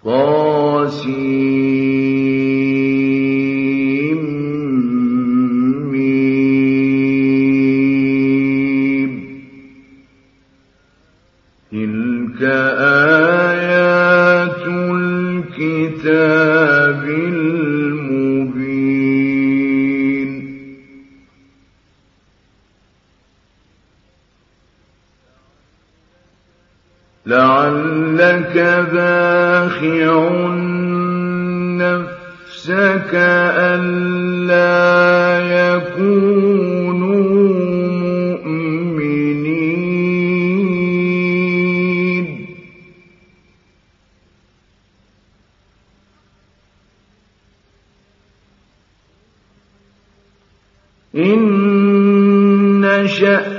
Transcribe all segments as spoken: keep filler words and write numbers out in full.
طس تلك آيات الكتاب المبين لعلك باخع نفسك ألا يكونوا مؤمنين إن نشأ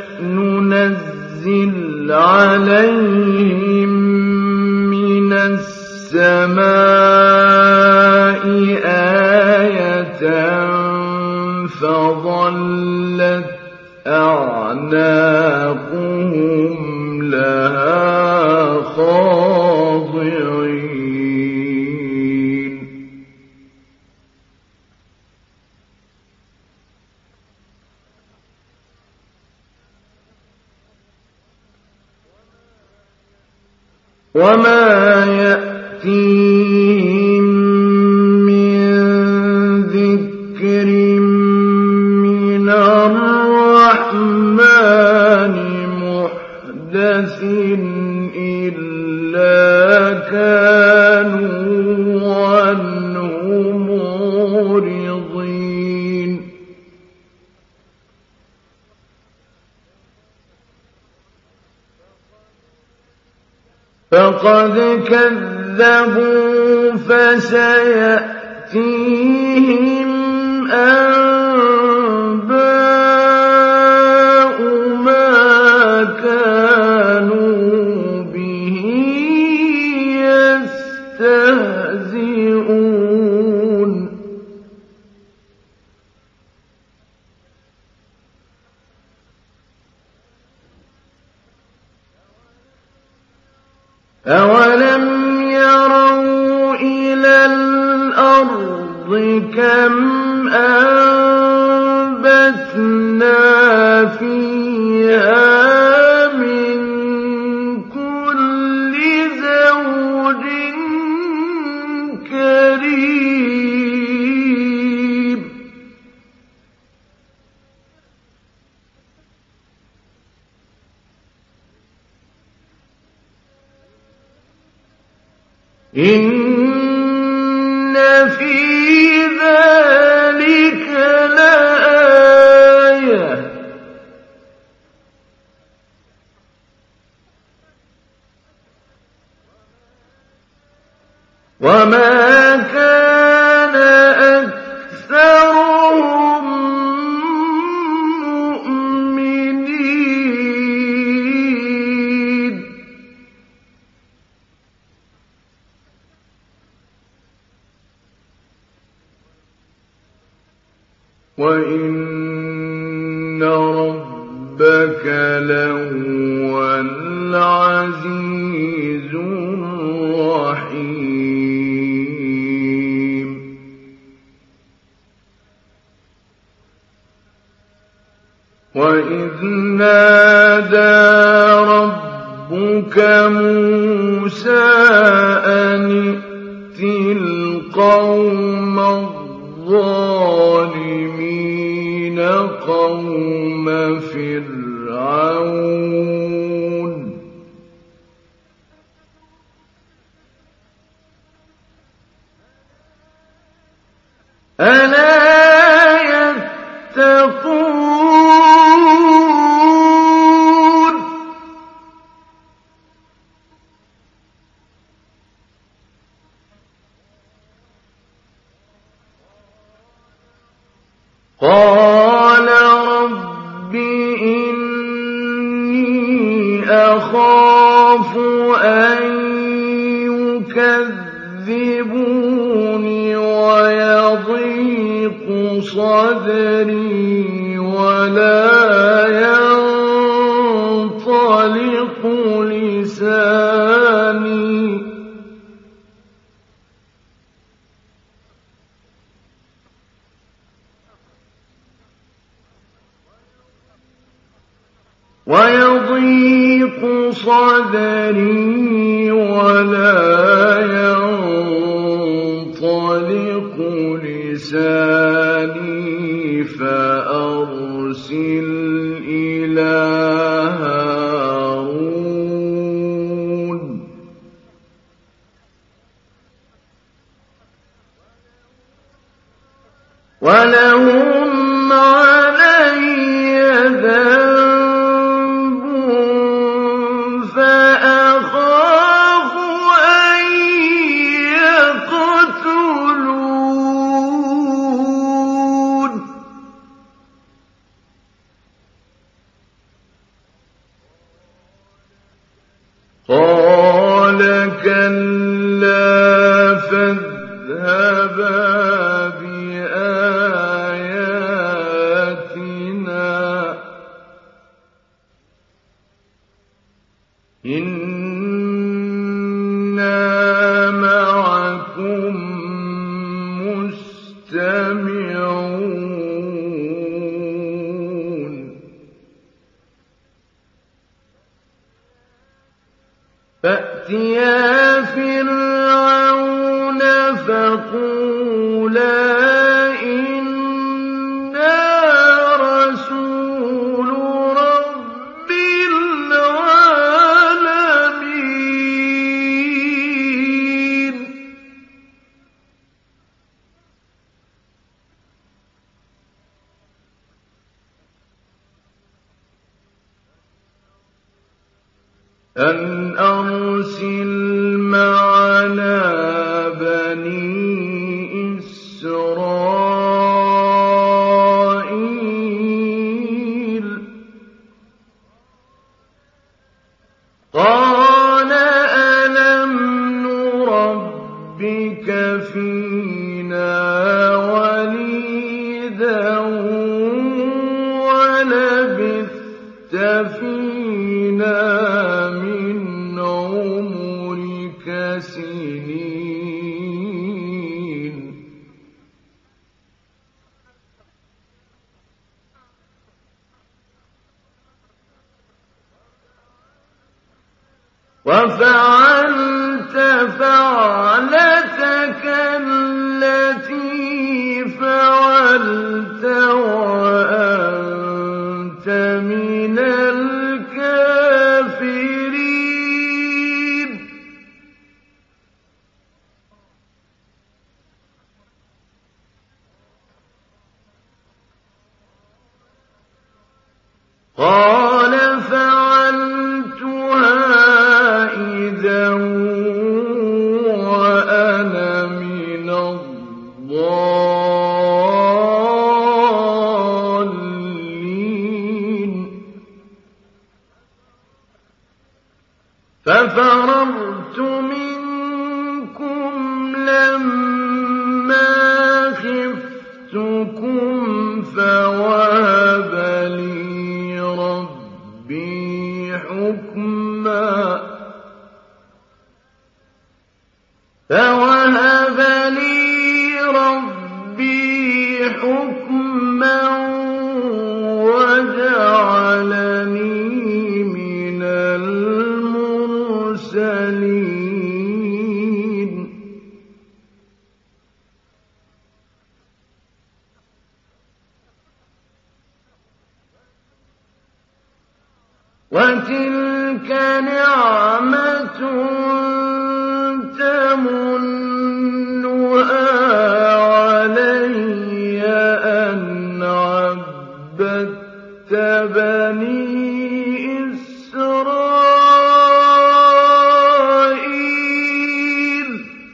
ننزل عليهم من السماء آية فظلت أعناقهم لها خاضعين وما يأتيهم من ذكر من الرحمن محدث إلا كانوا عنه معرضين فقد كذبوا فسيأتيهم أنباء ما كانوا به يستهزئون أولم يروا إلى الأرض كم أنبتنا فيها من كل زوج كريم إن في ذلك لآية وما كان أكثرهم مؤمنين وإن ربك لهو العزيز الرحيم وإذ نادى ربك موسى أن ائت القوم الظالمين قوم فرعون ألا يتقون قال رب إني أخاف أن يكذبون ويضيق صدري ولا ينطلق لساني ويضيق صدري ولا ينطلق لساني فأرسل إلى هارون ولهم علي ذنب فأخاف أن يقتلون قال كلا فاذهبا إنا معكم مستمعون فأتيا فرعون فقولا أن أرسل معنا بني إسرائيل قال ألم نربك فينا وليدا ولبثت فينا من عمرك سنين وفعلت فعلتك التي فعلت وأنت من الكافرين قال فعلتها إذا وأنا من الضالين ففررت منكم لما خفتكم فوهب لي ربي حكما فوهب لي ربي حكما وجعلني من المرسلين وتلك نعمة تمنها علي أن عبدت بني إسرائيل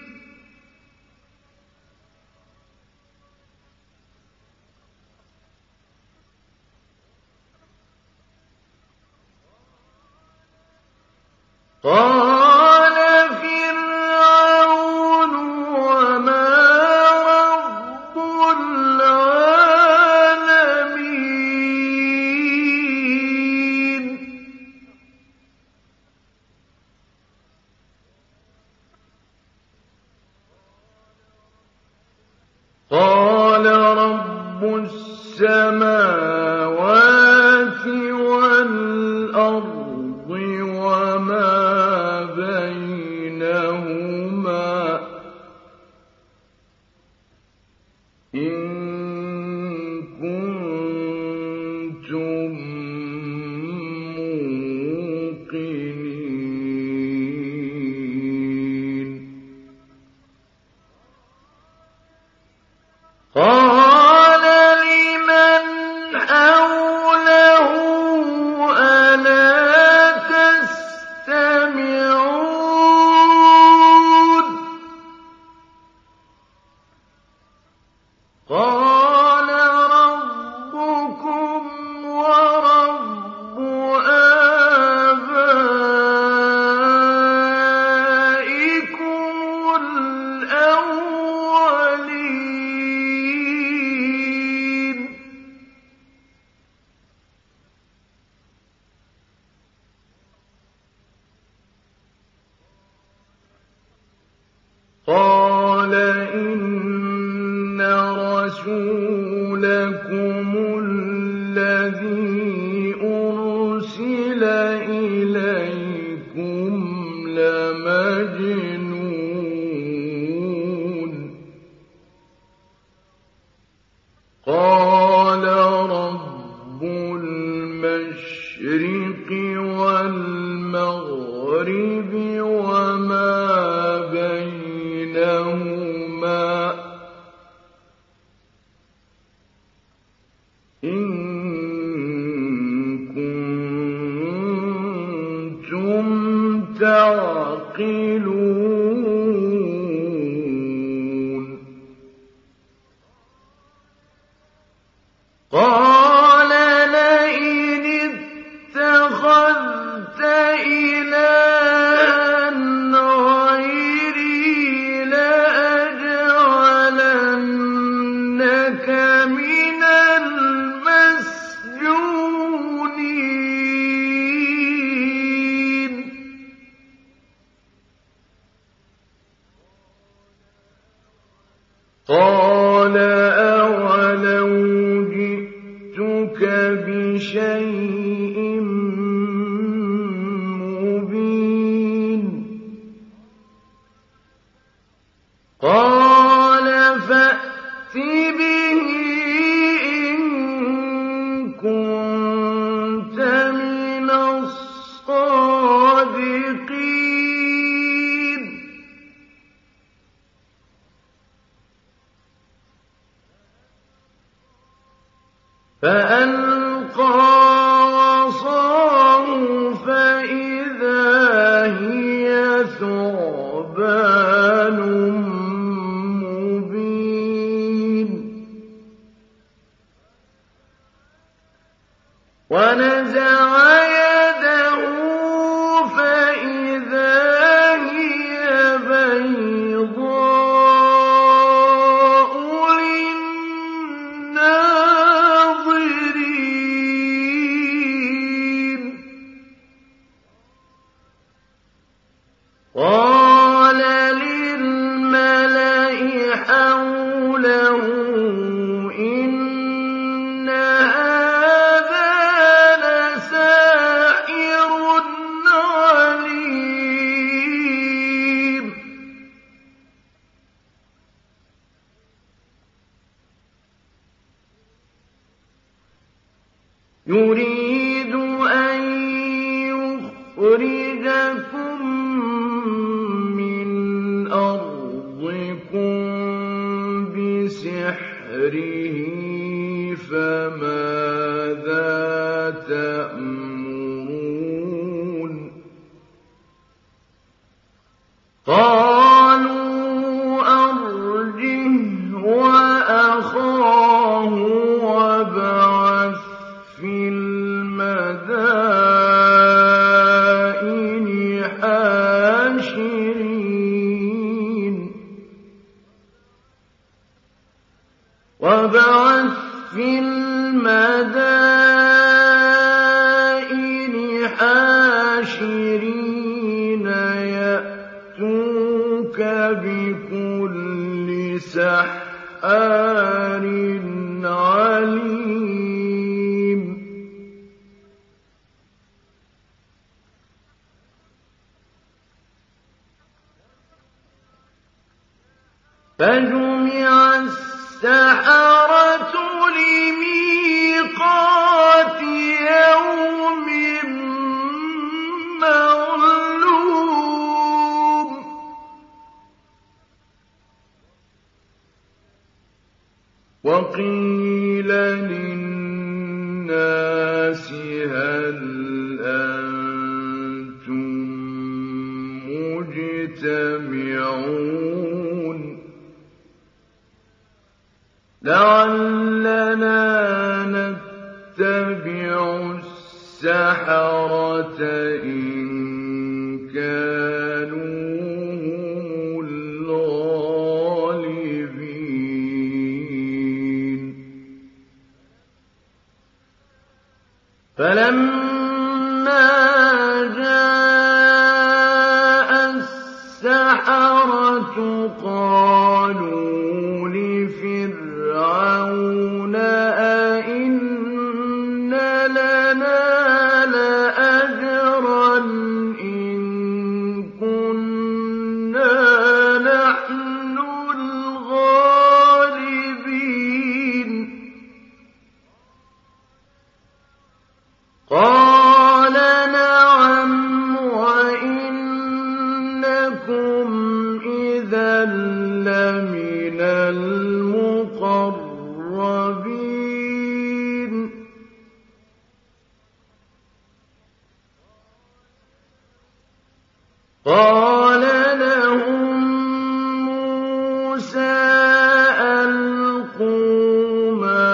قال فرعون وما رب العالمين قال رب السماوات والأرض رَسُولَكُمُ الَّذِي أُرْسِلَ إِلَيْكُمْ لَمَجْنُونٌ قَالَ رَبُّ الْمَشْرِقِ وَالْمَغْرِبِ وَمَا بَيْنَهُمَا إِن كُنتُمْ تَعْقِلُونَ قَالَ لَئِنِ اتَّخَذْتَ إِلَٰهًا غَيْرِي لَأَجْعَلَنَّكَ مِنَ الْمَسْجُونِينَ قَالَ أَوَلَوْ جِئْتُكَ بِشَيْءٍ مُّبِينٍ قَالَ فَأْتِ بِهِ إِن كُنتَ مِنَ الصَّادِقِينَ فَأَلْقَىٰ عَصَاهُ فَإِذَا هِيَ ثُعْبَانٌ مُّبِينٌ وَنَزَعَ يَدَهُ فَإِذَا هِيَ بَيْضَاءُ لِلنَّاظِرِينَ قَالَ لِلْمَلَإِ حَوْلَهُ إِنَّ هَٰذَا لَسَاحِرٌ عَلِيمٌ يُرِيدُ أَن يُخْرِجَكُم مِّنْ أَرْضِكُم بِسِحْرِهِ فَمَاذَا تَأْمُرُونَ قَالُوا أَرْجِهْ وَأَخَاهُ وَابْعَثْ فِي الْمَدَائِنِ حَاشِرِينَ وَابْعَثْ فِي الْمَدَائِنِ حَاشِرِينَ يَأْتُوكَ بِكُلِّ سَحَّارٍ عَلِيمٍ فَجُمِعَ السَّحَرَةُ لِمِيقَاتِ يَوْمٍ مَّعْلُومٍ وَقِيلَ لِلنَّاسِ هَلْ أَنتُم مُّجْتَمِعُونَ لَعَلَّنَا نَتَّبِعُ السَّحَرَةَ إِن كَانُوا هُمُ الْغَالِبِينَ فَلَمَّا جَاءَ السَّحَرَةُ قَالُوا لِفِرْعَوْنَ إِذًا لَّمِنَ الْمُقَرَّبِينَ قَالَ لَهُم مُّوسَىٰ أَلْقُوا مَا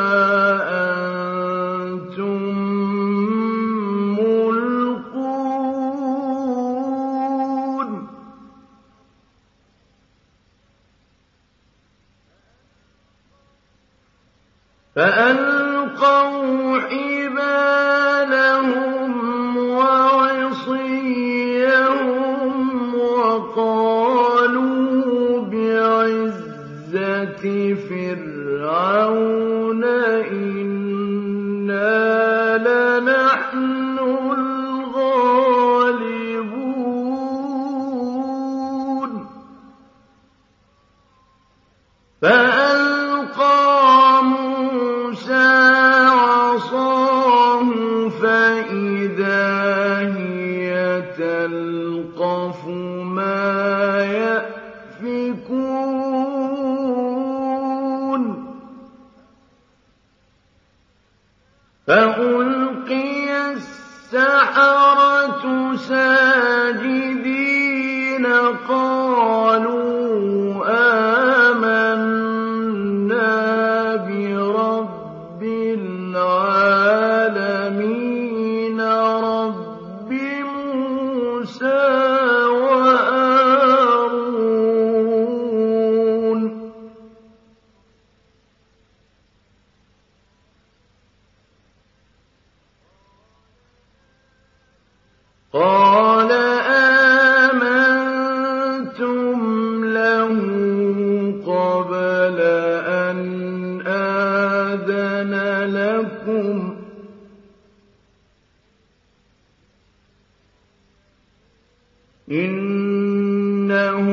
أَنتُم مُّلْقُونَ فَأَلْقَوْا حِبَالَهُمْ وَعِصِيَّهُمْ وَقَالُوا بِعِزَّةِ فِرْعَوْنَ إِنَّا لَنَحْنُ الْغَالِبُونَ فَأَلْقَىٰ مُوسَىٰ عَصَاهُ فَإِذَا هِيَ تَلْقَفُ مَا يَأْفِكُونَ فَأُلْقِيَ السَّحَرَةُ سَاجِدِينَ قَالُوا آمَنَّا بِرَبِّ الْعَالَمِينَ رَبِّ مُوسَىٰ وَهَارُونَ قَالَ آمَنتُمْ لَهُ قَبْلَ أَنْ آذَنَ لَكُمْ ۖ إِنَّهُ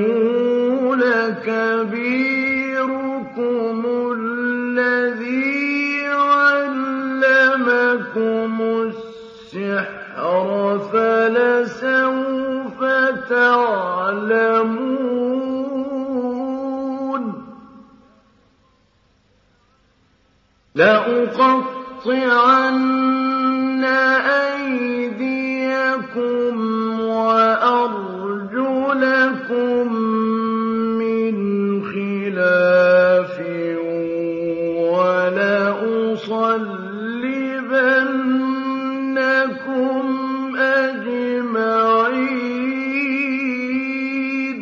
لَكَبِيرُكُمُ الَّذِي عَلَّمَكُمُ السِّحْرَ فَلَسَوْفَ تَعْلَمُونَ لَأُقَطِّعَنَّ أَيْدِيَكُمْ وَأَرْجُلَكُم مِّنْ خِلَافٍ وَلَأُصَلِّبَنَّكُمْ أَجْمَعِينَ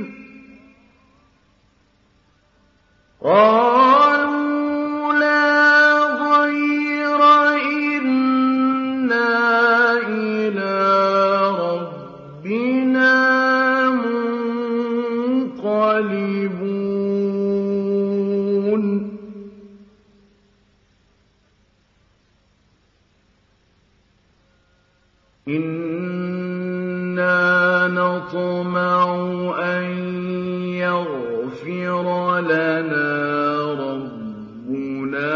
قَالُوا لَا ضَيْرَ إِنَّا إِلَىٰ رَبِّنَا مُنقَلِبُونَ إِنَّا نَطْمَعُ أَن يَغْفِرَ لَنَا رَبُّنَا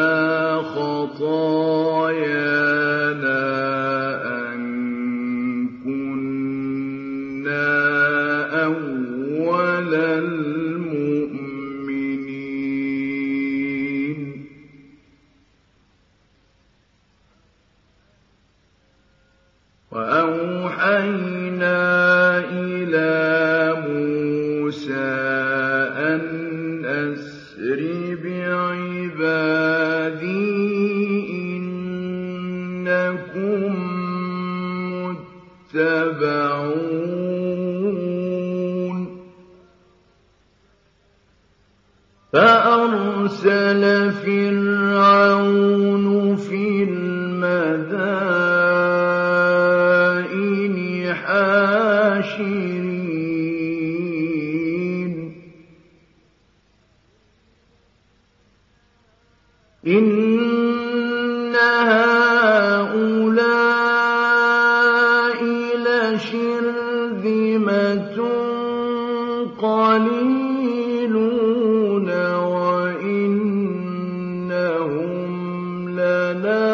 خَطَايَانَا أَن كُنَّا أَوَّلَ الْمُؤْمِنِينَ وَأَوْحَيْنَا إِلَىٰ مُوسَىٰ أَنْ أَسْرِ بِعِبَادِي إِنَّكُم مُّتَّبَعُونَ فَأَرْسَلَ فِرْعَوْنُ فِي الْمَدَائِنِ حَاشِرِينَ إِنَّ هَٰؤُلَاءِ لَشِرْذِمَةٌ قَلِيلُونَ وَإِنَّهُمْ لَنَا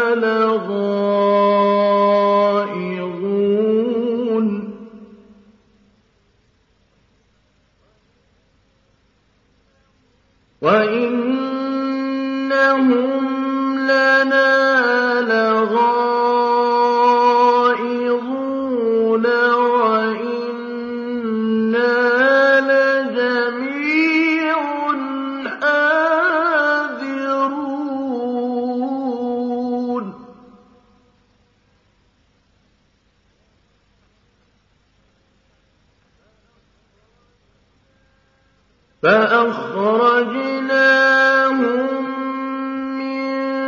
لَغَائِظُونَ. وَإِنَّهُمْ لَنَا لَغَائِظُونَ وَإِنَّا لَجَمِيعٌ حَاذِرُونَ فَأَخْرَجْنَاهُم مِّن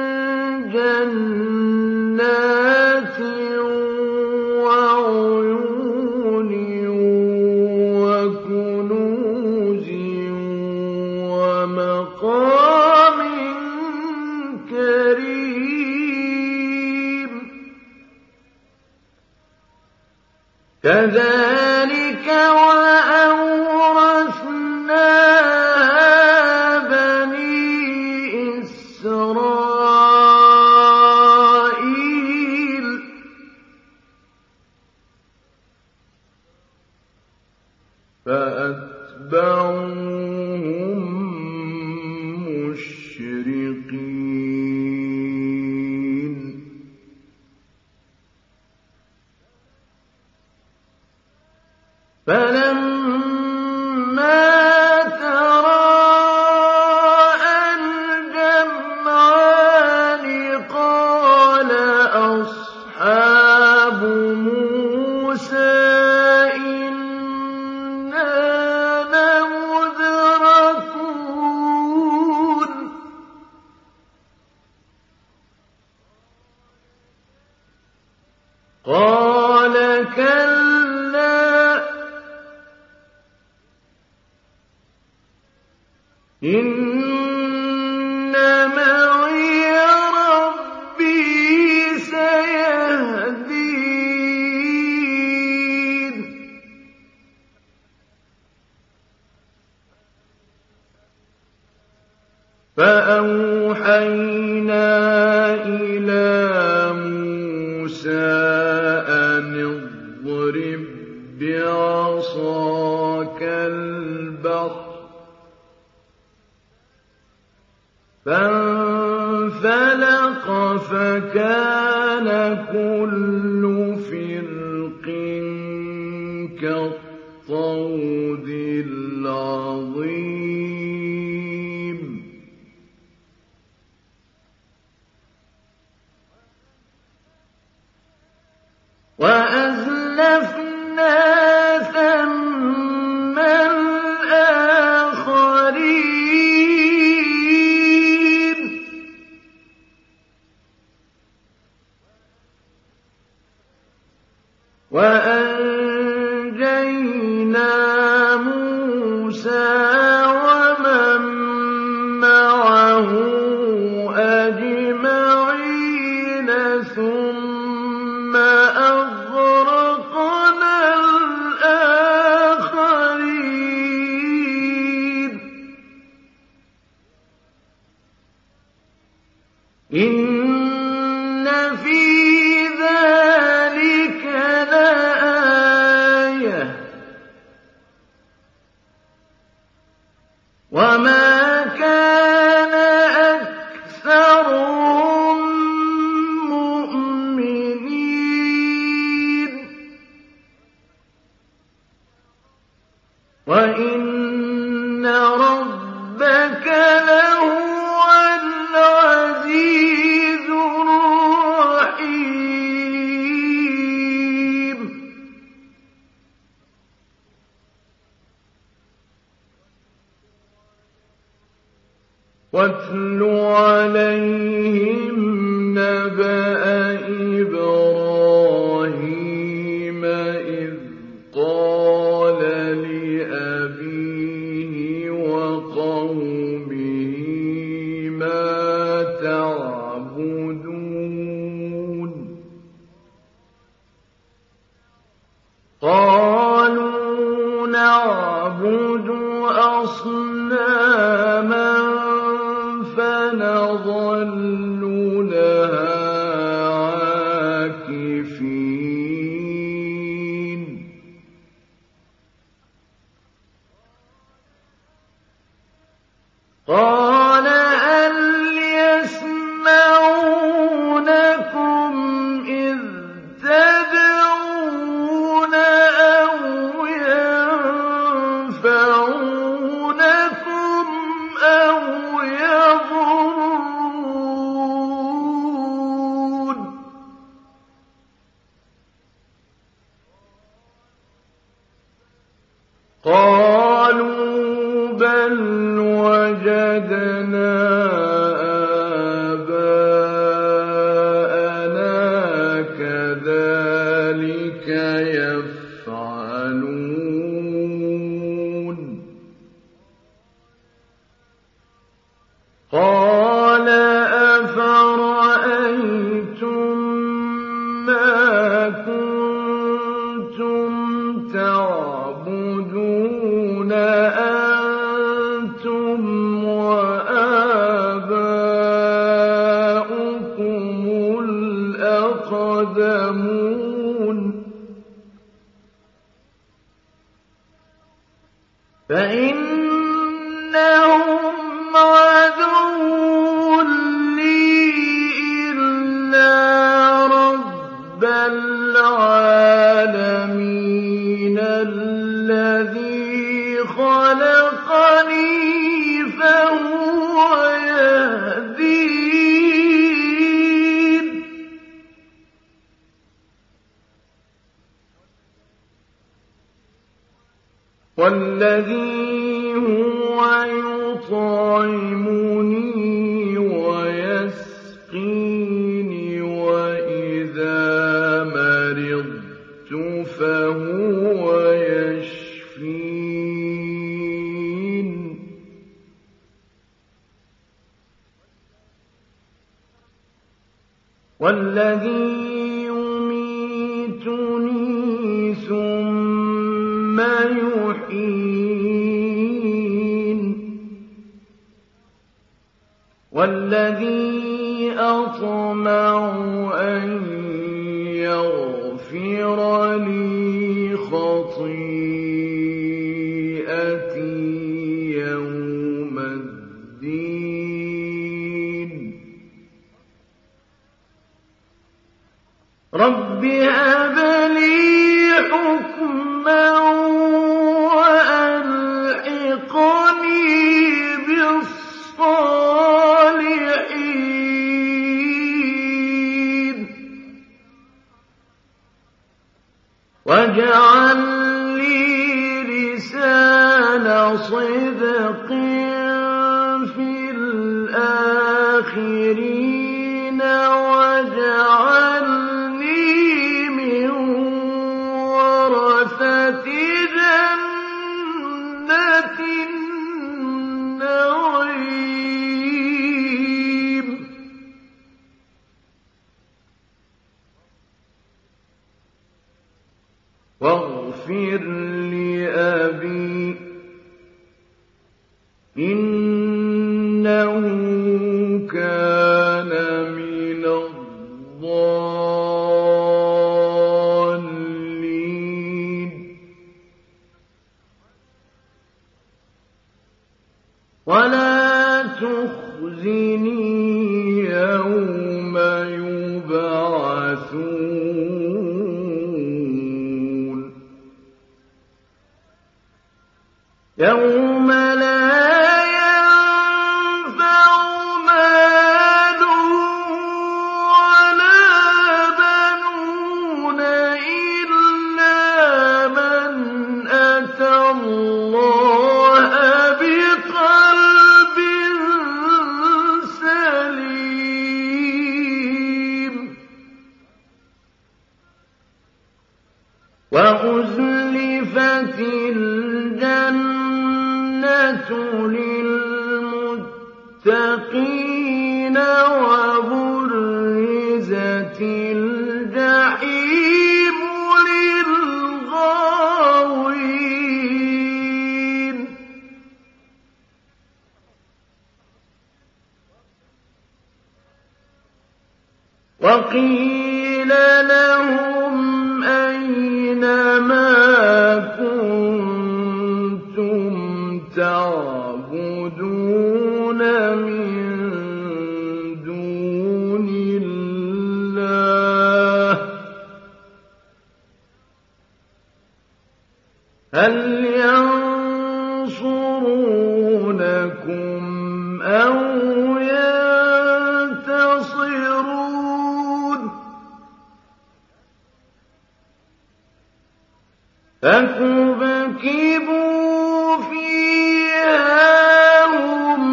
جَنَّاتٍ وَعُيُونٍ وَكُنُوزٍ وَمَقَامٍ كَرِيمٍ كَذَٰلِكَ وَأَوْرَثْنَاهَا بَنِي إِسْرَائِيلَ فَأَتْبَعُوهُم مُّشْرِقِينَ فَلَمَّا تَرَاءَى الْجَمْعَانِ قَالَ أَصْحَابُ مُوسَىٰ إِنَّا لَمُدْرَكُونَ قَالَ كَلَّا إِنَّ مَعِيَ رَبِّي سَيَهْدِينِ فَأَوْحَيْنَا إِلَىٰ مُوسَىٰ أَنِ اضْرِب بِّعَصَاكَ الْبَحْرَ فَانفَلَقَ فَكَانَ كُلُّ فِرْقٍ كَالطَّوْدِ الْعَظِيمِ وَأَزْلَفْنَا ثَمَّ الْآخَرِينَ وَأَنجَيْنَا مُوسَىٰ وَمَن مَّعَهُ أَجْمَعِينَ ثُمَّ أَغْرَقْنَا الْآخَرِينَ إِنَّ فِي ذَٰلِكَ لَآيَةً وَمَا كَانَ أَكْثَرُهُم مُّؤْمِنِينَ وَإِنَّ رَبَّكَ لَهُوَ الْعَزِيزُ الرَّحِيمُ وَاتْلُ عَلَيْهِمْ نَبَأَ إِبْرَاهِيمَ إِذْ قَالَ لِأَبِيهِ وَقَوْمِهِ مَا تَعْبُدُونَ قَالُوا نَعْبُدُ أَصْنَامًا فَنَظَلُّ لَهَا قَالَ هَلْ يَسْمَعُونَكُمْ إِذْ تَدْعُونَ أَوْ يَنفَعُونَكُمْ أَوْ يَضُرُّونَ قَالُوا بَلْ وَجَدْنَا آبَاءَنَا كَذَٰلِكَ يَفْعَلُونَ قَالَ أَفَرَأَيْتُم مَّا كُنتُمْ تَعْبُدُونَ أَنتُمْ وَآبَاؤُكُمُ الْأَقْدَمُونَ فَإِنَّهُمْ عَدُوٌّ لِّي إِلَّا رَبَّ الْعَالَمِينَ الَّذِي خَلَقَنِي فَهُوَ يَهْدِينِ وَالَّذِي هُوَ يُطْعِمُنِي وَيَسْقِينِ وَإِذَا مَرِضْتُ فَهُوَ يَشْفِينِ وَالَّذِي يُمِيتُنِي ثُمَّ يُحْيِينِ وَالَّذِي أَطْمَعُ أَن يَغْفِرَ لِي خَطِيئَتِي يَوْمَ الدِّينِ رَبِّ هَبْ لِي حُكْمًا وَأَلْحِقْنِي بِالصَّالِحِينَ وَاجْعَل لِّي لِسَانَ صِدْقٍ فِي الْآخِرِينَ وَاجْعَلْنِي مِن وَرَثَةِ جَنَّةِ النَّعِيمِ وَاغْفِرْ لِأَبِي إِنَّهُ كَانَ مِنَ الضَّالِّينَ وَلَا تُخْزِنِي يَوْمَ يُبْعَثُونَ يَوْمَ لَا يَنفَعُ مَالٌ وَلَا بَنُونَ إِلَّا مَنْ أَتَى اللَّهَ بِقَلْبٍ سَلِيمٍ وَأُزْلِفَتِ الْجَنَّةُ لِلْمُتَّقِينَ وَبُرِّزَتِ الْجَحِيمُ لِلْغَاوِينَ وَقِيلَ لَهُمْ أَيْنَ مَا كُنتُمْ تَعْبُدُونَ تَعْبُدُونَ مِن دُونِ اللَّهِ هَلْ يَنصُرُونَكُمْ أَوْ يَنتَصِرُونَ فَكُبْكِبُوا فِيهَا هُمْ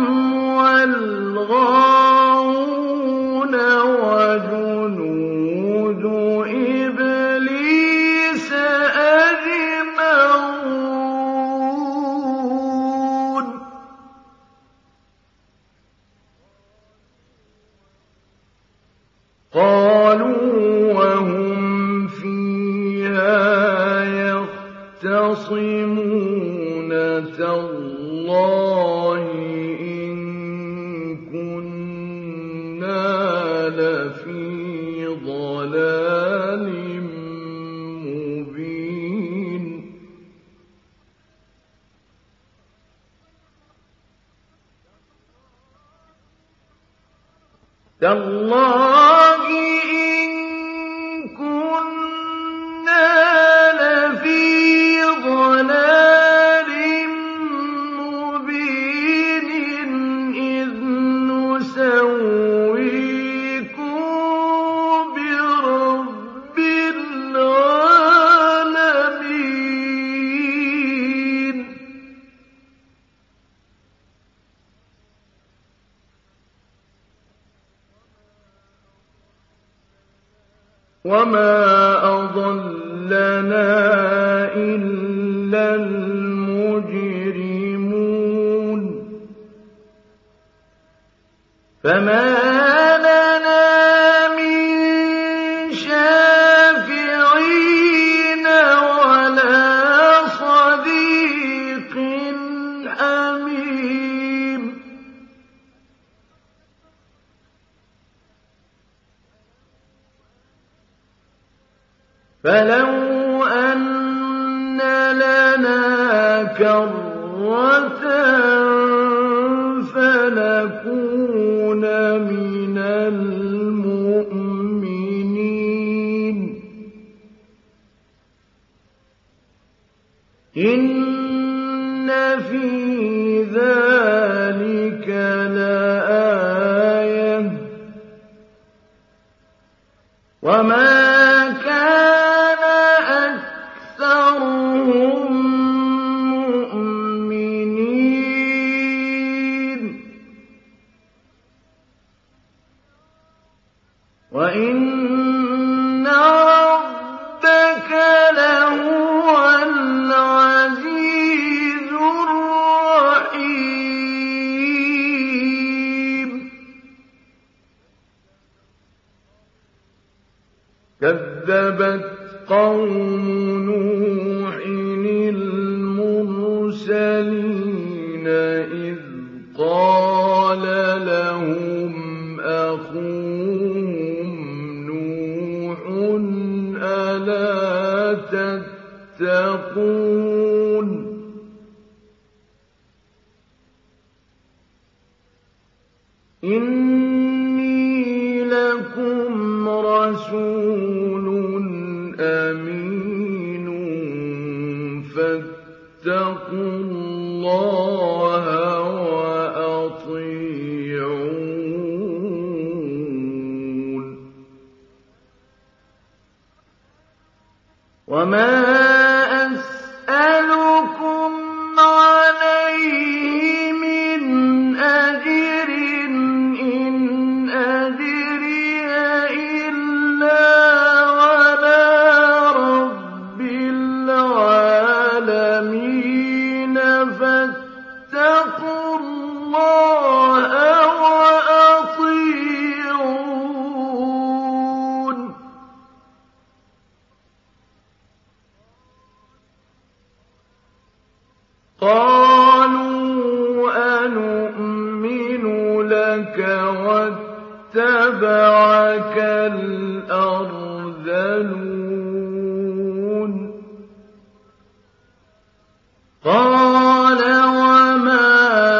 وَالْغَاوُونَ وَجُنُودُ إِبْلِيسَ أَجْمَعُونَ قَالُوا وَهُمْ فِيهَا يَخْتَصِمُونَ تَاللَّهِ إِن كُنَّا لَفِي ضَلَالٍ مُّبِينٍ تَاللَّهِ إِن كُنَّا لَفِي ضَلَالٍ مُّبِينٍ إِذْ نُسَوِّيكُم بِرَبِّ الْعَالَمِينَ وَمَا أَضَلَّنَا إِلَّا الْمُجْرِمُونَ فَمَا لَنَا مِن شَافِعِينَ وَلَا صَدِيقٍ حَمِيمٍ فَلَوْ أَنَّ لَنَا كَرَّةً فَنَكُونَ مِنَ الْمُؤْمِنِينَ إِنَّ فِي ذَلِكَ لَآيَةً وَمَا كَانَ أَكْثَرُهُم مُّؤْمِنِينَ وَإِنَّ رَبَّكَ لَهُوَ الْعَزِيزُ الرَّحِيمُ كَذَّبَتْ قَوْمُ نُوحٍ الْمُرْسَلِينَ إِذْ قَالَ لَهُمْ أَخُوهُمْ نُوحٌ أَلَا تَتَّقُونَ إِنِّي لَكُمْ رَسُولٌ أَمِينٌ فَاتَّقُوا اللَّهَ وَأَطِيعُونِ وَمَا أَسْأَلُكُمْ عَلَيْهِ مِنْ أَجْرٍ إِنْ أَجْرِيَ إِلَّا عَلَىٰ رَبِّ الْعَالَمِينَ فَاتَّقُوا اللَّهَ وَأَطِيعُونِ قَالُوا أَنُؤْمِنُ لَكَ وَاتَّبَعَكَ الْأَرْذَلُونَ قَالَ وَمَا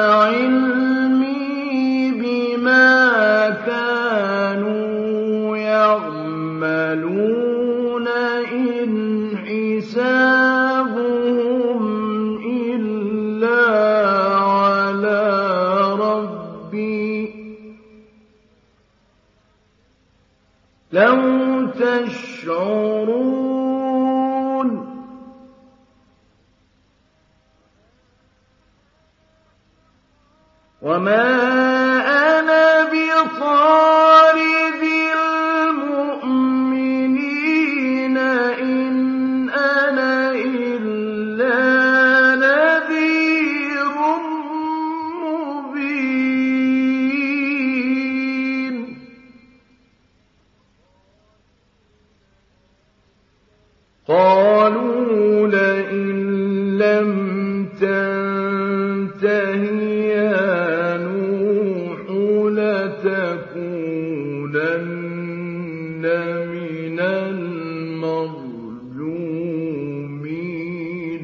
لَوْ تَشْعُرُونَ وَمَا أَنَا بِطَارِدِ الْمُؤْمِنِينَ إِنْ أَنَا إِلَّا نَذِيرٌ مُّبِينٌ قَالُوا لَئِن لَّمْ تَنتَهِ يَا نُوحُ لَتَكُونَنَّ مِنَ الْمَرْجُومِينَ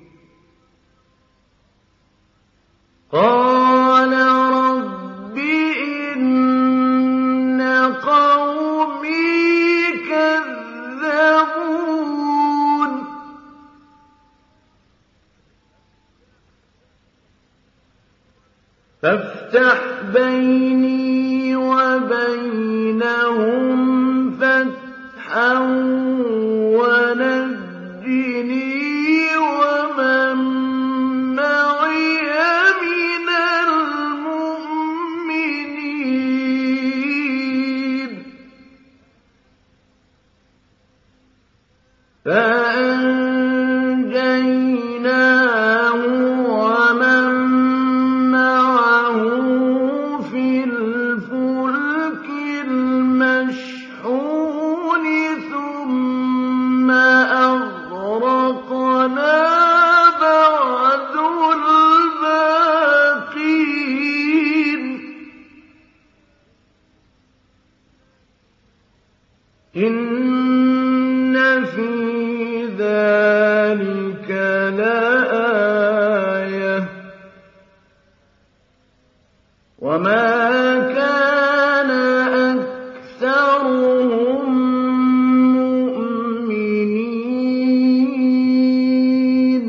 قَالَ رَبِّ إِنَّ قَوْمِي كَذَّبُونِ فافتح بيني وبينهم فتحا ونجني ومن معي من المؤمنين فأنجيناه ومن معه في الفلك المشحون ثم أغرقنا بعد الباقين إِنَّ فِي ذَلِكَ لَآيَةً وَمَا كَانَ أَكْثَرُهُم مُّؤْمِنِينَ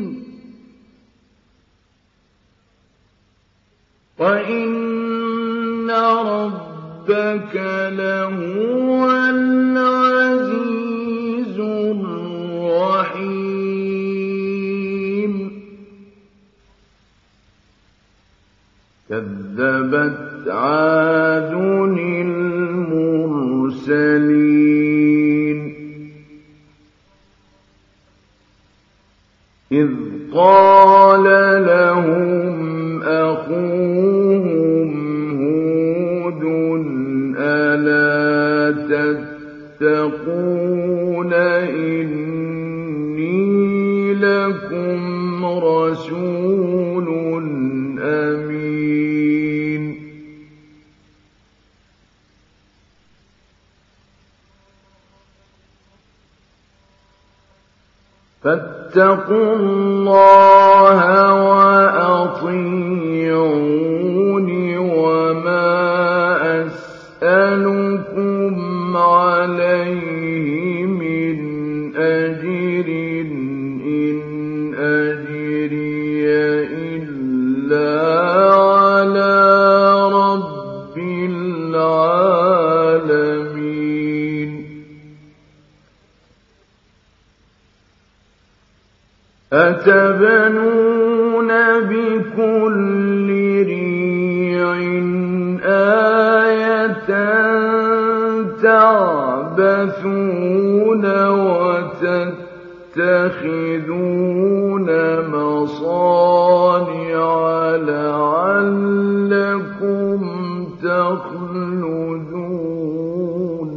وَإِنَّ رَبَّكَ لَهُوَ الْعَزِيزُ الرَّحِيمُ كَذَّبَتْ عَادٌ الْمُرْسَلِينَ إِذْ قَالَ لَهُمْ أَخُوهُمْ هُودٌ أَلَا تَتَّقُونَ إِنِّي لَكُمْ رَسُولٌ أَمِينٌ فَاتَّقُوا اللَّهَ وَأَطِيعُونِ وَمَا أَسْأَلُكُمْ عَلَيْهِ مِنْ أَجْرٍ إِنْ أَجْرِيَ إِلَّا عَلَىٰ رَبِّ الْعَالَمِينَ أَتَبْنُونَ بِكُلِّ رِيعٍ آيَةً تَعْبَثُونَ وَتَتَّخِذُونَ مَصَانِعَ لَعَلَّكُمْ تَخْلُدُونَ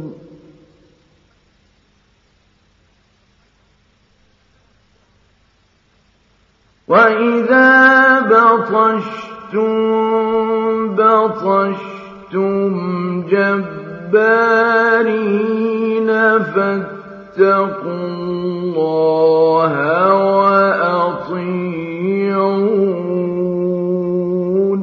وَإِذَا بَطَشْتُم بَطَشْتُمْ جَبَّارِينَ فَاتَّقُوا اللَّهَ وَأَطِيعُونِ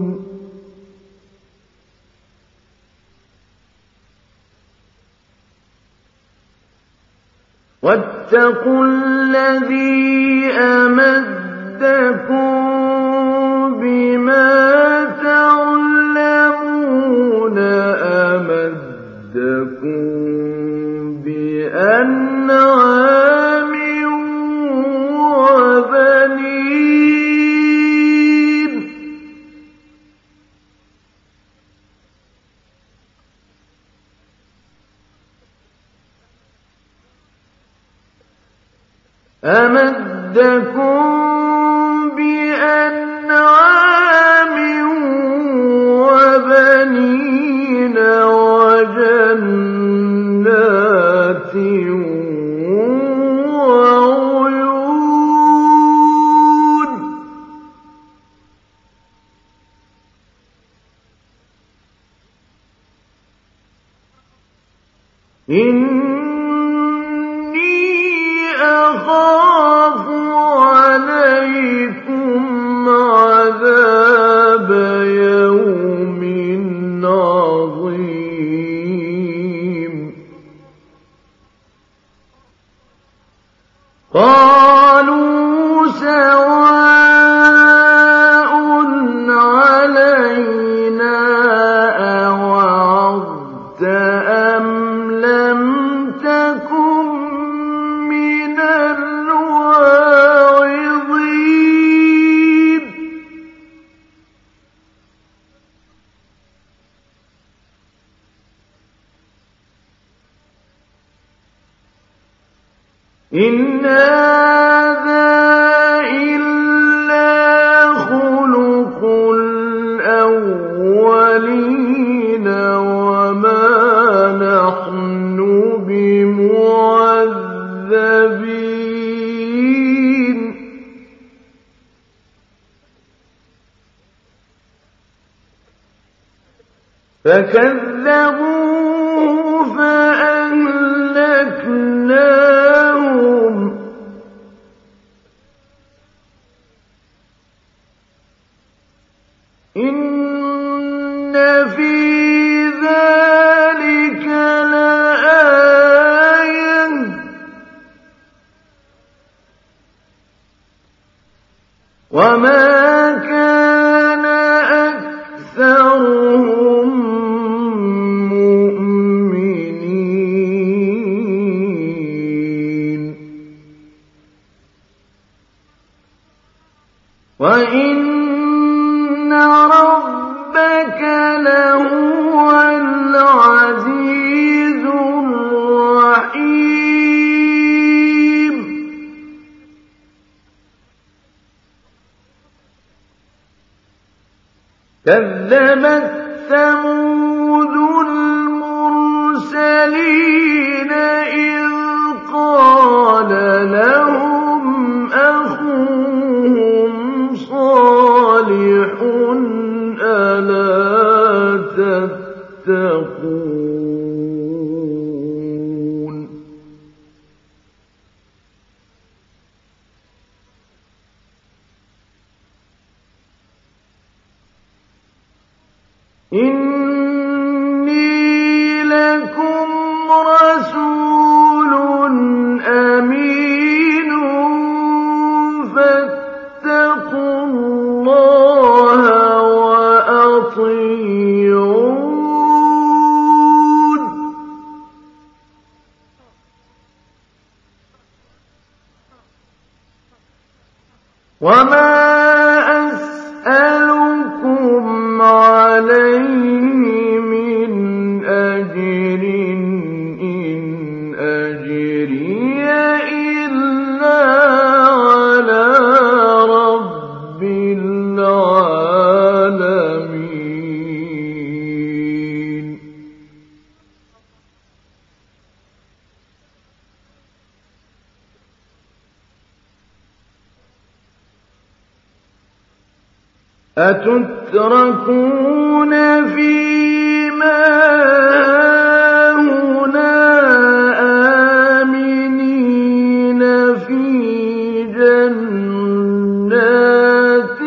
وَاتَّقُوا الَّذِي أَمَدَّكُم بِمَا تَعْلَمُونَ أَمَدَّكُم أَمَدَّكُم بِأَنْعَامٍ وَبَنِينَ وَجَنَّاتٍ وَعُيُونٍ إِنِّي أَخَافُ عَلَيْكُمْ عَذَابَ يَوْمٍ عَظِيمٍ قَالُوا سَوَاءٌ عَلَيْنَا أَوَعَظْتَ أَمْ لَمْ تَكُن مِّنَ الْوَاعِظِينَ إِنْ هَٰذَا إِلَّا خُلُقُ الْأَوَّلِينَ وَمَا نَحْنُ بِمُعَذَّبِينَ فَكَذَّبُوهُ فَأَهْلَكْنَاهُمْ ۗ إِنَّ فِي ذَٰلِكَ لَآيَةً ۖ وَمَا كَانَ أَكْثَرُهُم مُّؤْمِنِينَ وَإِنَّ رَبَّكَ لَهُوَ الْعَزِيزُ الرَّحِيمُ كَذَّبَتْ ثَمُودُ الْمُرْسَلِينَ إِذْ قَالَ لَهُمْ أَخُوهُمْ صَالِحٌ أَلَا تَتَّقُونَ إِنِّي لَكُمْ رَسُولٌ أَمِينٌ فَاتَّقُوا اللَّهَ وَأَطِيعُونِ وَمَا أَسْأَلُكُمْ عَلَيْهِ مِنْ أَجْرٍ إِنْ أَجْرِيَ إِلَّا عَلَىٰ رَبِّ الْعَالَمِينَ أَتُتْرَكُونَ فِي مَا هَاهُنَا آمِنِينَ فِي جَنَّاتٍ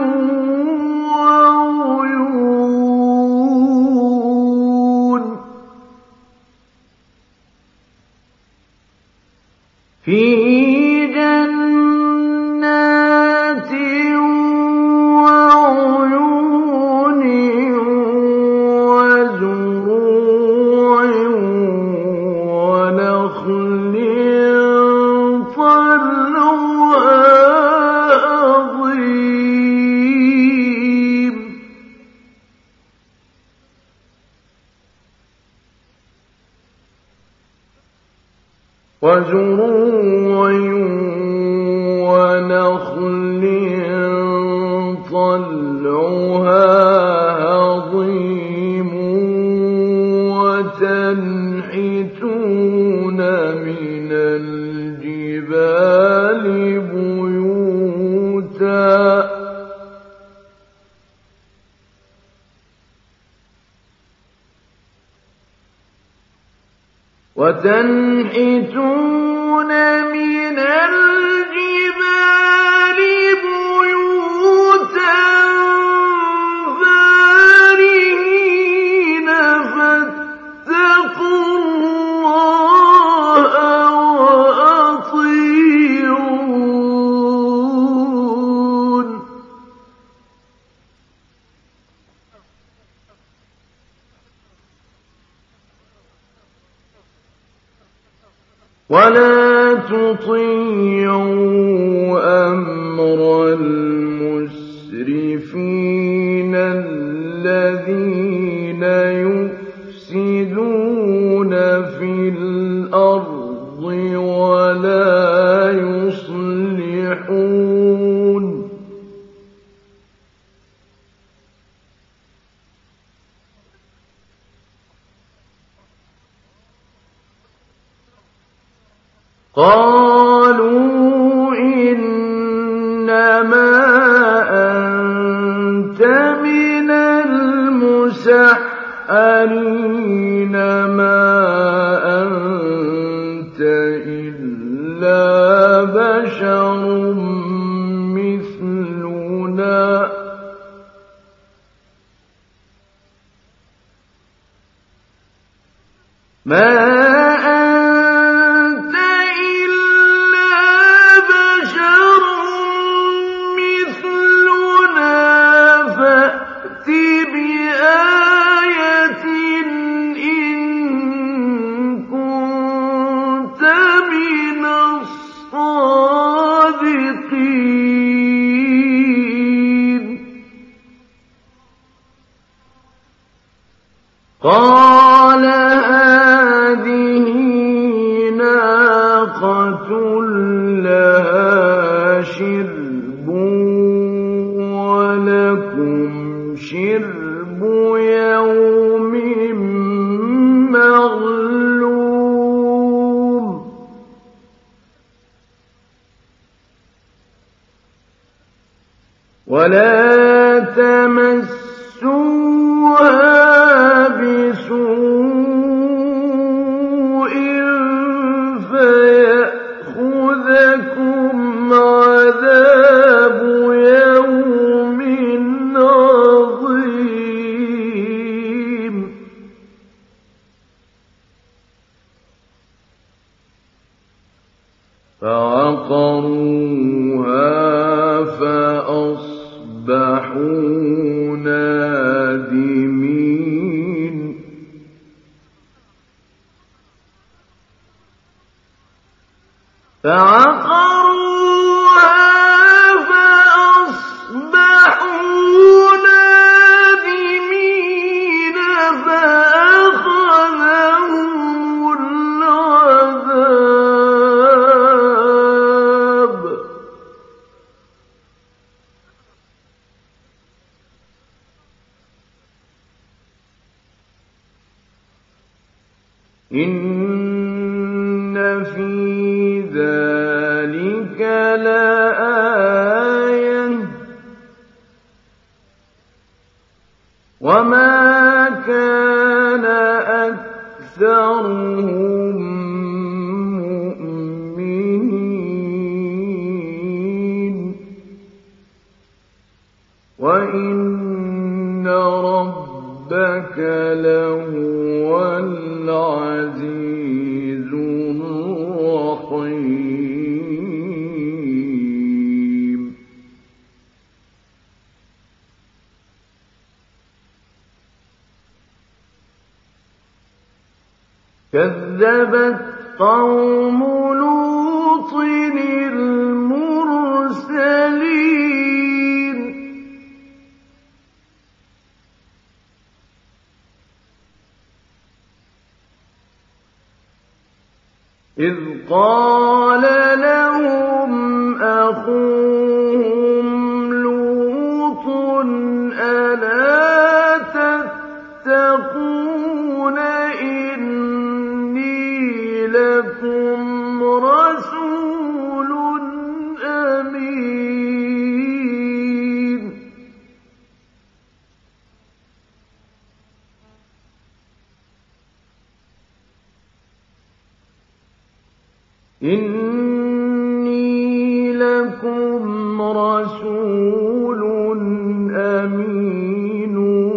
وَعُيُونٍ فِي جَنَّاتٍ وَعُيُونٍ وَزُرُوعٍ وَنَخْلٍ طَلْعُهَا هَضِيمٌ وَزُرُوعٍ وتنحتون من الجبال بيوتا فارهين فاتقوا الله وأطيعون ولا تطيعوا أمر المسرفين الذين يفسدون في الأرض ولا يصلحون قالوا إنما أنت من المسحرين ما أنت إلا بشر مثلنا ما قال هذه ناقة لها شرب ولكم شرب يوم معلوم ولا تمسوها بسوء فيأخذكم عذاب يوم عظيم فعقروها فأصبحوا نادمين فعقروها فأصبحوا نادمين فأخذهم العذاب إن في ذلك لآية وما كان أكثرهم مؤمنين وإن ربك لهو العزيز الرحيم كذبت قوم لوط المرسلين إذ قال لهم أخوهم لوط ألا تتقون إني لكم رسول أمين إِنِّي لَكُمْ رَسُولٌ أَمِينٌ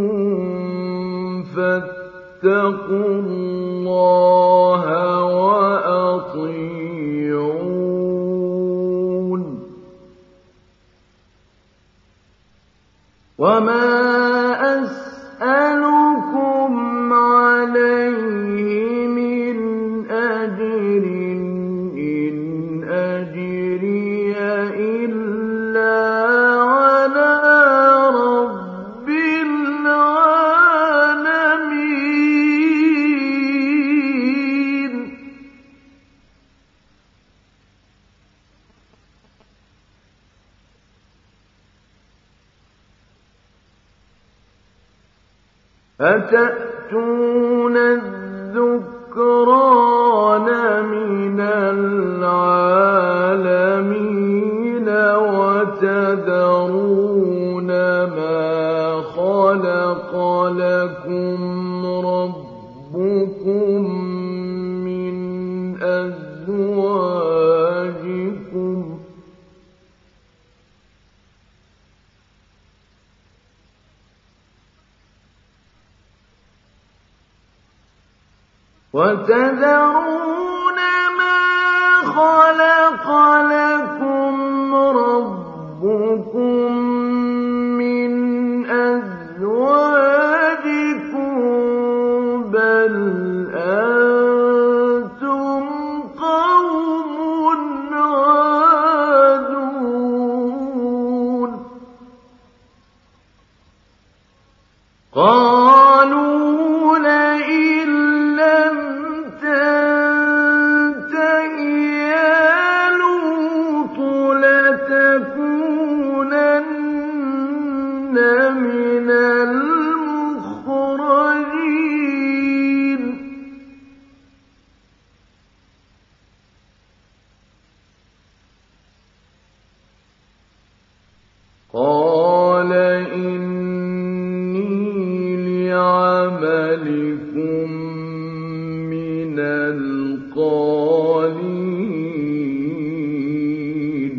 فَاتَّقُوا اللَّهَ وَأَطِيعُونِ وَمَا أَسْأَلُكُمْ عَلَيْهِ مِنْ أَجْرٍ إِنْ أَجْرِيَ إِلَّا عَلَىٰ رَبِّ الْعَالَمِينَ أَتَأْتُونَ الذُّكْرَانَ مِنَ الْعَالَمِينَ وَتَذَرُونَ مَا خَلَقَ لَكُمْ رَبُّكُم مِّنْ أَزْوَاجِكُمْ وَتَذَرُونَ مَا خَلَقَ لَكُمْ رَبُّكُم مِّنْ أَزْوَاجِكُم بَلْ أَنتُمْ قَوْمٌ عَادُونَ قَالُوا لَئِن لَّمْ تَنتَهِ يَا لُوطُ لَتَكُونَنَّ مِنَ الْمُخْرَجِينَ قَالَ إِنِّي لِعَمَلِكُم مِّنَ الْقَالِينَ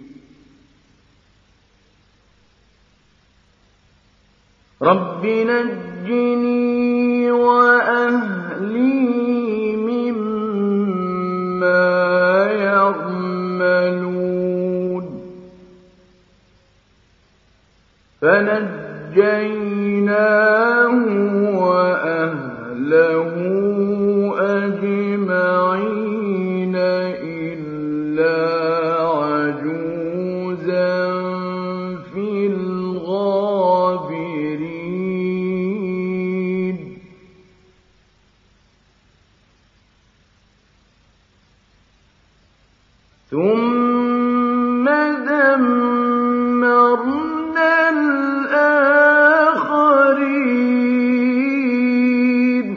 رَبِّ نَجِّنِي وَأَهْلِي مِمَّا يَعْمَلُونَ فَنَجَّيْنَاهُ وَأَهْلَهُ أَجْمَعِينَ إِلَّا عَجُوزًا فِي الْغَابِرِينَ ثُمَّ دَمَّرْنَا الْآخَرِينَ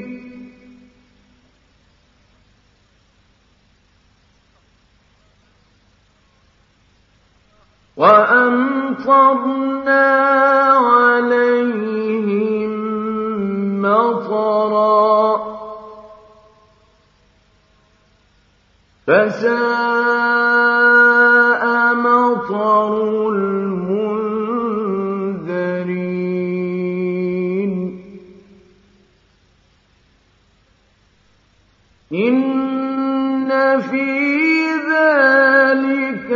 وَأَمْطَرْنَا عَلَيْهِم مَّطَرًا ۖ فَسَاءَ مَطَرُ الْمُنذَرِينَ إِنَّ فِي ذَٰلِكَ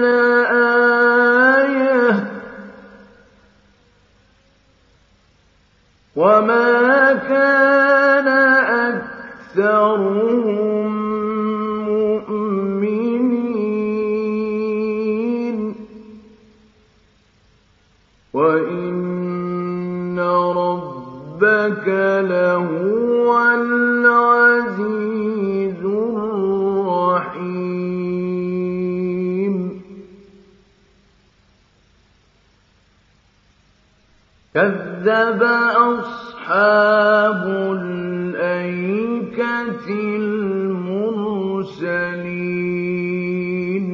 لَآيَةً ۖ وَمَا كَانَ أَكْثَرُهُم مُّؤْمِنِينَ وَإِنَّ رَبَّكَ لَهُوَ الْعَزِيزُ الرَّحِيمُ كَذَّبَ أَصْحَابُ الْأَيْكَةِ الْمُرْسَلِينَ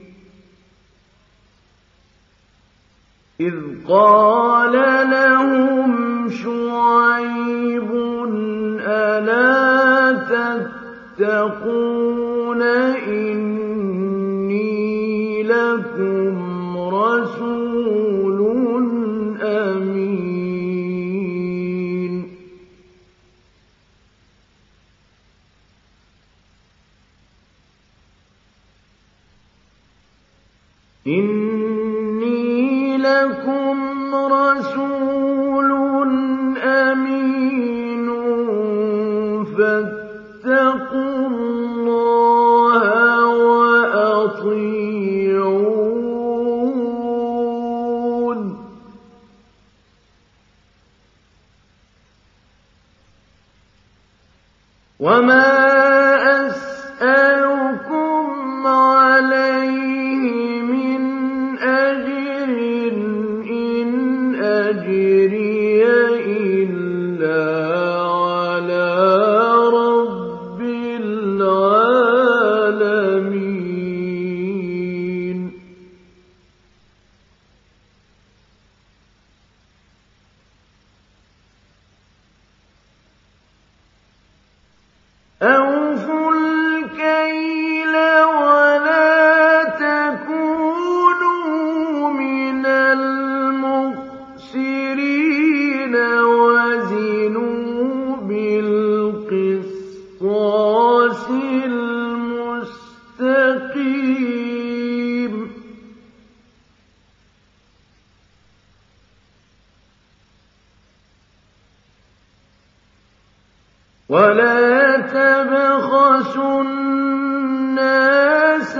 إِذْ قَالَ لَهُمْ شُعَيْبٌ أَلَا تَتَّقُونَ إِنِّي إِنِّي لَكُمْ رَسُولٌ أَمِينٌ فَاتَّقُوا اللَّهَ وَأَطِيعُونِ وَمَا أَسْأَلُكُمْ عَلَيْهِ مِنْ أَجْرٍ إِنْ أَجْرِيَ إِلَّا عَلَىٰ رَبِّ الْعَالَمِينَ أَوْفُوا الْكَيْلَ وَلَا تَكُونُوا مِنَ الْمُخْسِرِينَ وَزِنُوا بِالْقِسْطَاسِ الْمُسْتَقِيمِ وَلَا تَبْخَسُوا النَّاسَ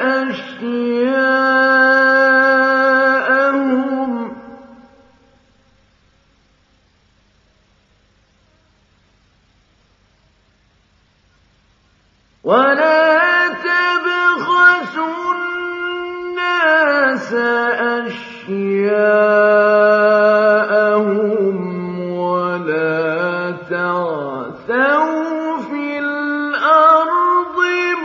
أَشْيَاءَهُمْ وَلَا تَبْخَسُوا النَّاسَ أَشْيَاءَهُمْ وَلَا تَعْثَوْا فِي الْأَرْضِ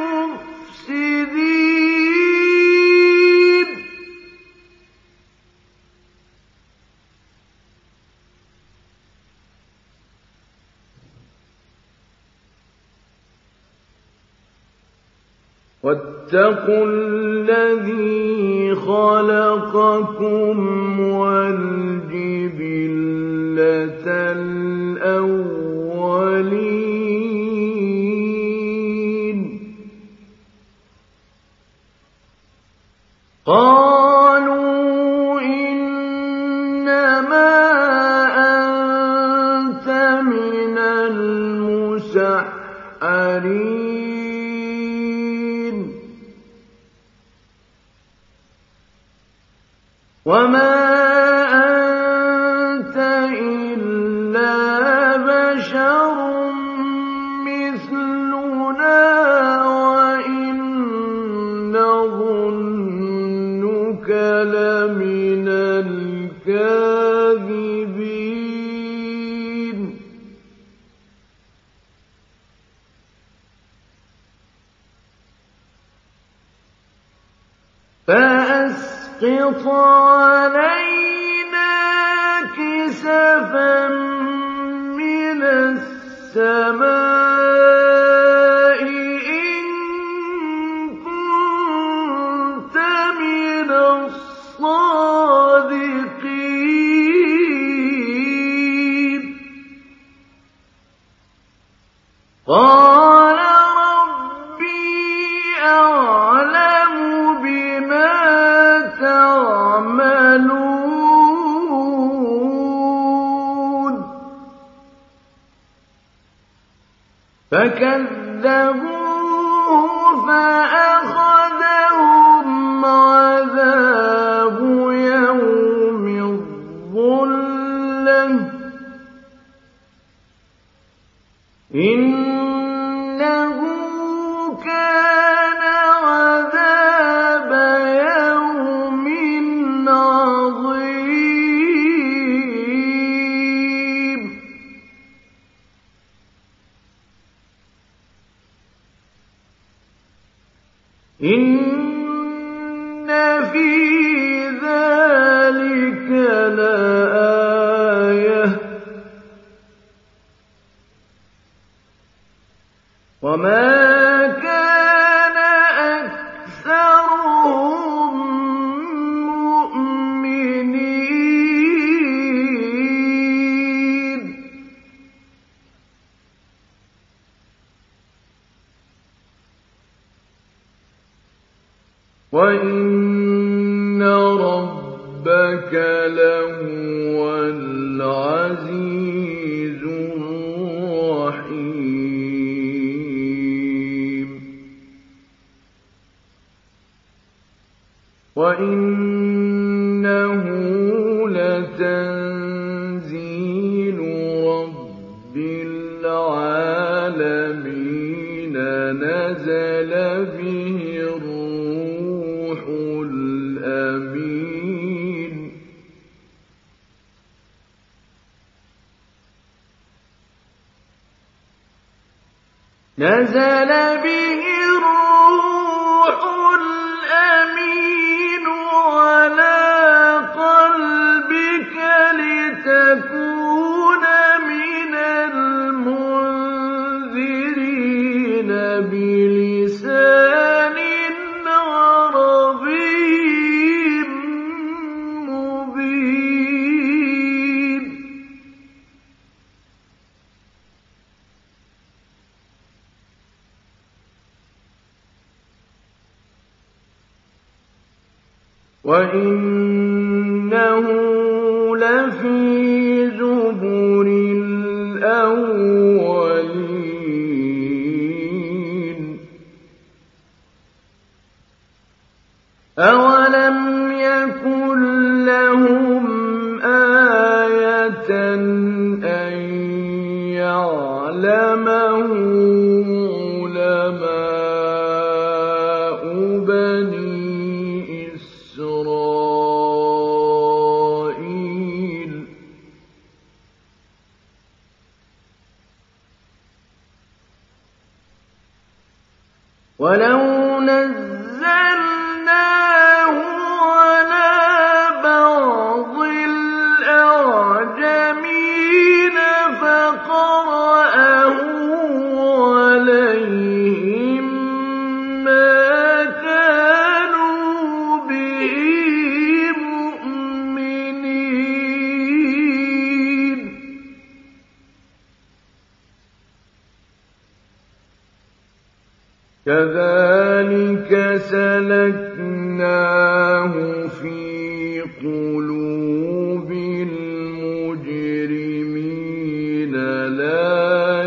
مُفْسِدِينَ وَاتَّقُوا الَّذِي خَلَقَكُمْ وَالْجِبِلَّةَ الْأَوَّلِينَ قَالُوا إِنَّمَا أَنتَ مِنَ الْمُسَحَّرِينَ وَمَا أَنتَ إِلَّا بَشَرٌ مِّثْلُنَا وَإِن نَّظُنُّكَ لَمِنَ الْكَاذِبِينَ فَأَسْقِطْ عَلَيْنَا كِسَفًا مِّنَ السَّمَاءِ إِن كُنتَ مِنَ الصَّادِقِينَ قَالَ رَبِّي أَعْلَمُ بِمَا تَعْمَلُونَ فَكَذَّبُوهُ فَأَخَذَهُمْ عَذَابُ يَوْمِ الظُّلَّةِ إِنَّهُ كَانَ عَذَابَ يَوْمٍ عَظِيمٍ إِنَّ فِي ذَلِكَ لَآيَةً وَمَا كَانَ أَكْثَرُهُم مُّؤْمِنِينَ وَإِنَّ إِنَّكَ لَهُوَ الْعَزِيزُ الرَّحِيمُ وَإِنَّهُ لَتَنزِيلُ رَبِّ الْعَالَمِينَ نَزَلَ بِهِ الرُّوحُ الْأَمِينُ نزل به الروح الأمين على قلبك لتكون من المنذرين بلسان عربي مبين وَإِنَّهُ لَفِي زُبُرِ الْأَوَّلِينَ أَوَلَمْ يَكُن لَّهُمْ آيَةً أَن يَعْلَمَهُ عُلَمَاءُ بَنِي إسرائيل ولو نزلناه على بعض الأعجمين فقرأه عليهم ما كانوا به مؤمنين كذلك سلكناه في قلوب المجرمين لا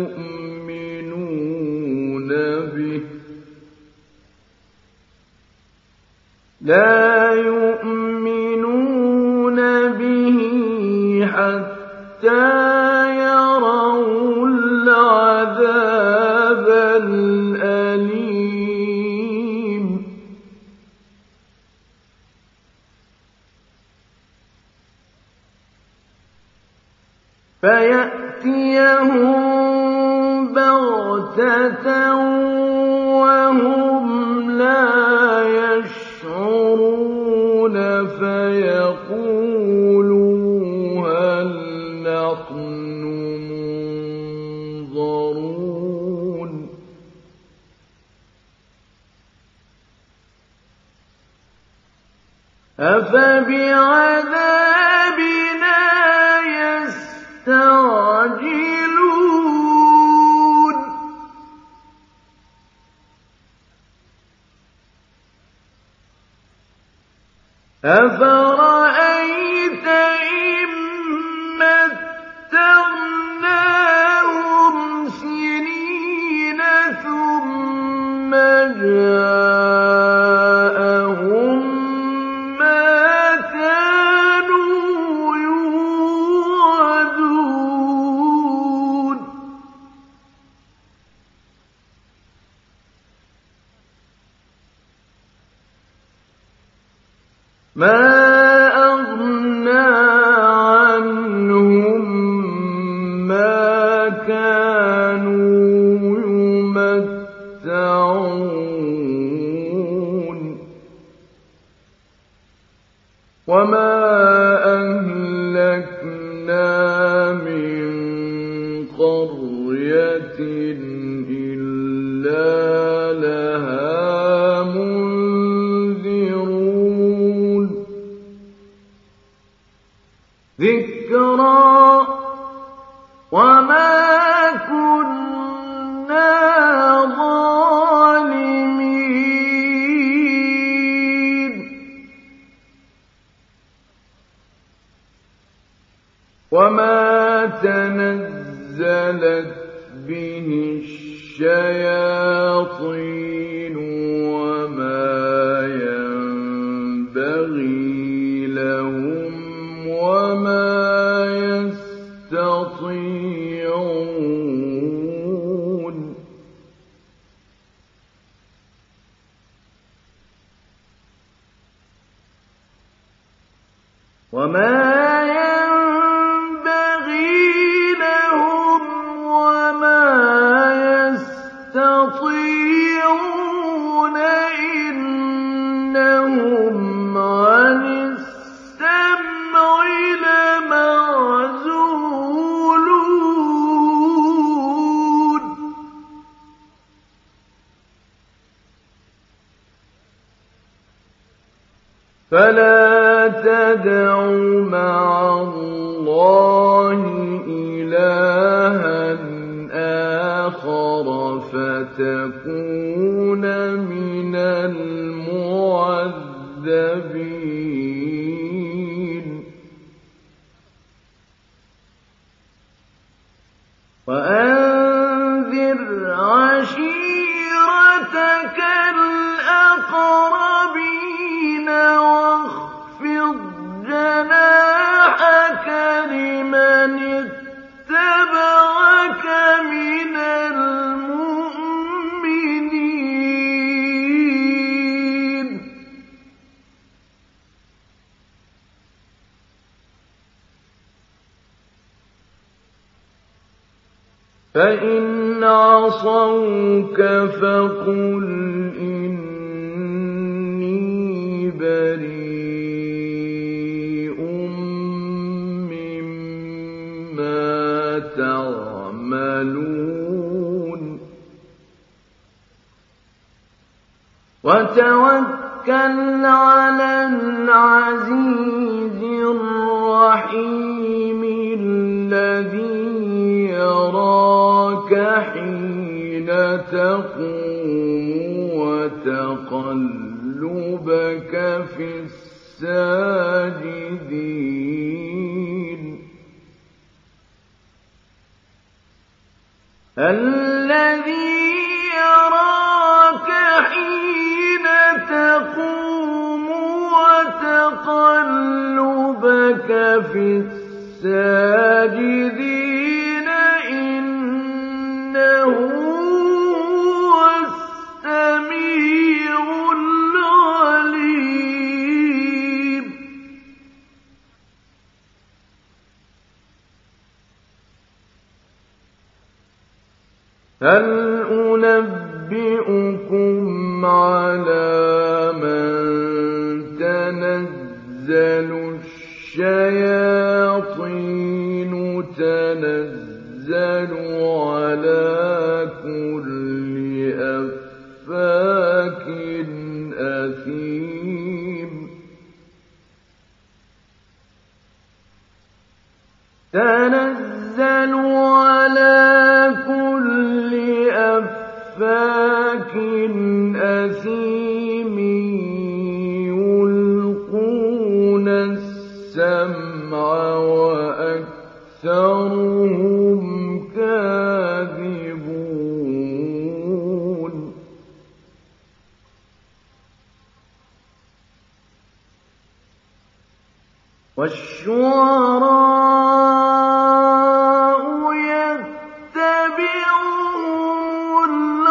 يؤمنون به لا يؤمنون به حتى يروا العذاب الأليم فيأتيهم بغتة وهم لا يشعرون فيقولوا هل نحن منظرون أفبعذابنا يستعجلون أفرأيت إن متعناهم سنين ثم جاءهم ما كانوا يوعدون ما أغنى عنهم ما كانوا يمتعون وما أهلكنا من قرية إلا لها منذرون تنزلت به الشياطين وما ينبغي لهم وما يستطيعون وما يستطيعون إنهم عن السمع لمعزولون فلا تدع مع الله إلها آخر فتكون من المعذبين وأنذر عشيرتك الأقربين واخفض جناحك لمن اتبعك من المؤمنين فإن عصوك فقل إني بريء مما تعملون وتوكل على العزيز الرحيم الذي يراك حين تقوم وتقلبك في الساجدين الذي يراك حين تقوم وتقلبك في الساجدين إنه هو السميع العليم هل أنبئكم على من تنزل الشياطين تنزل على كل أفاك أثيم تنزل على كل أفاك أثيم يلقون السمع وأكثرهم كاذبون والشعراء يتبعهم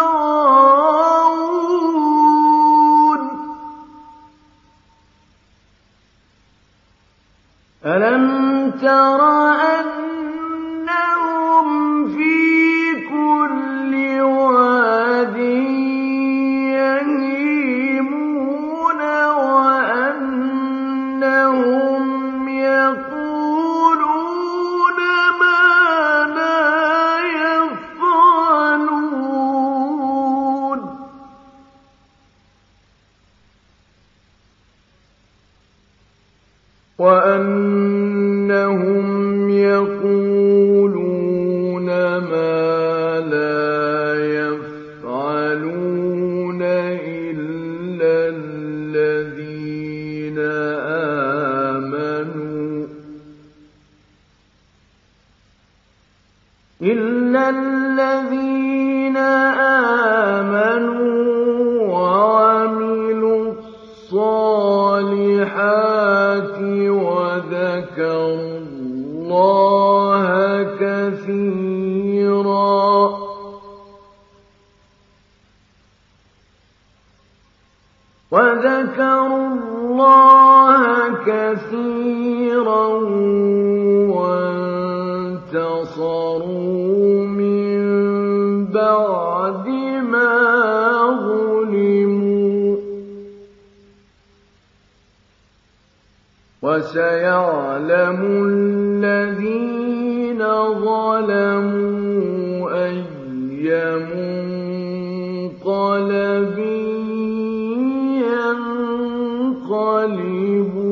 الغاوون ألم تر أنهم في كل واد يهيمون وأنهم يقولون إِلَّا الَّذِينَ آمَنُوا وَعَمِلُوا الصَّالِحَاتِ وَذَكَرُوا اللَّهَ كَثِيرًا وَذَكَرُوا اللَّهَ كَثِيرًا وَانتَصَرُوا مِن بَعْدِ مَا ظُلِمُوا ۗ وَسَيَعْلَمُ الَّذِينَ ظَلَمُوا أَيَّ مُنقَلَبٍ ينقلبون